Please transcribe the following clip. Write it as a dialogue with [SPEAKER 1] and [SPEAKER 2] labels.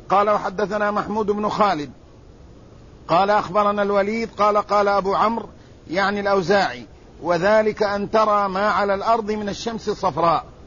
[SPEAKER 1] قال وحدثنا محمود بن خالد قال أخبرنا الوليد قال أبو عمرو يعني الأوزاعي: وذلك أن ترى ما على الأرض من الشمس صفراء.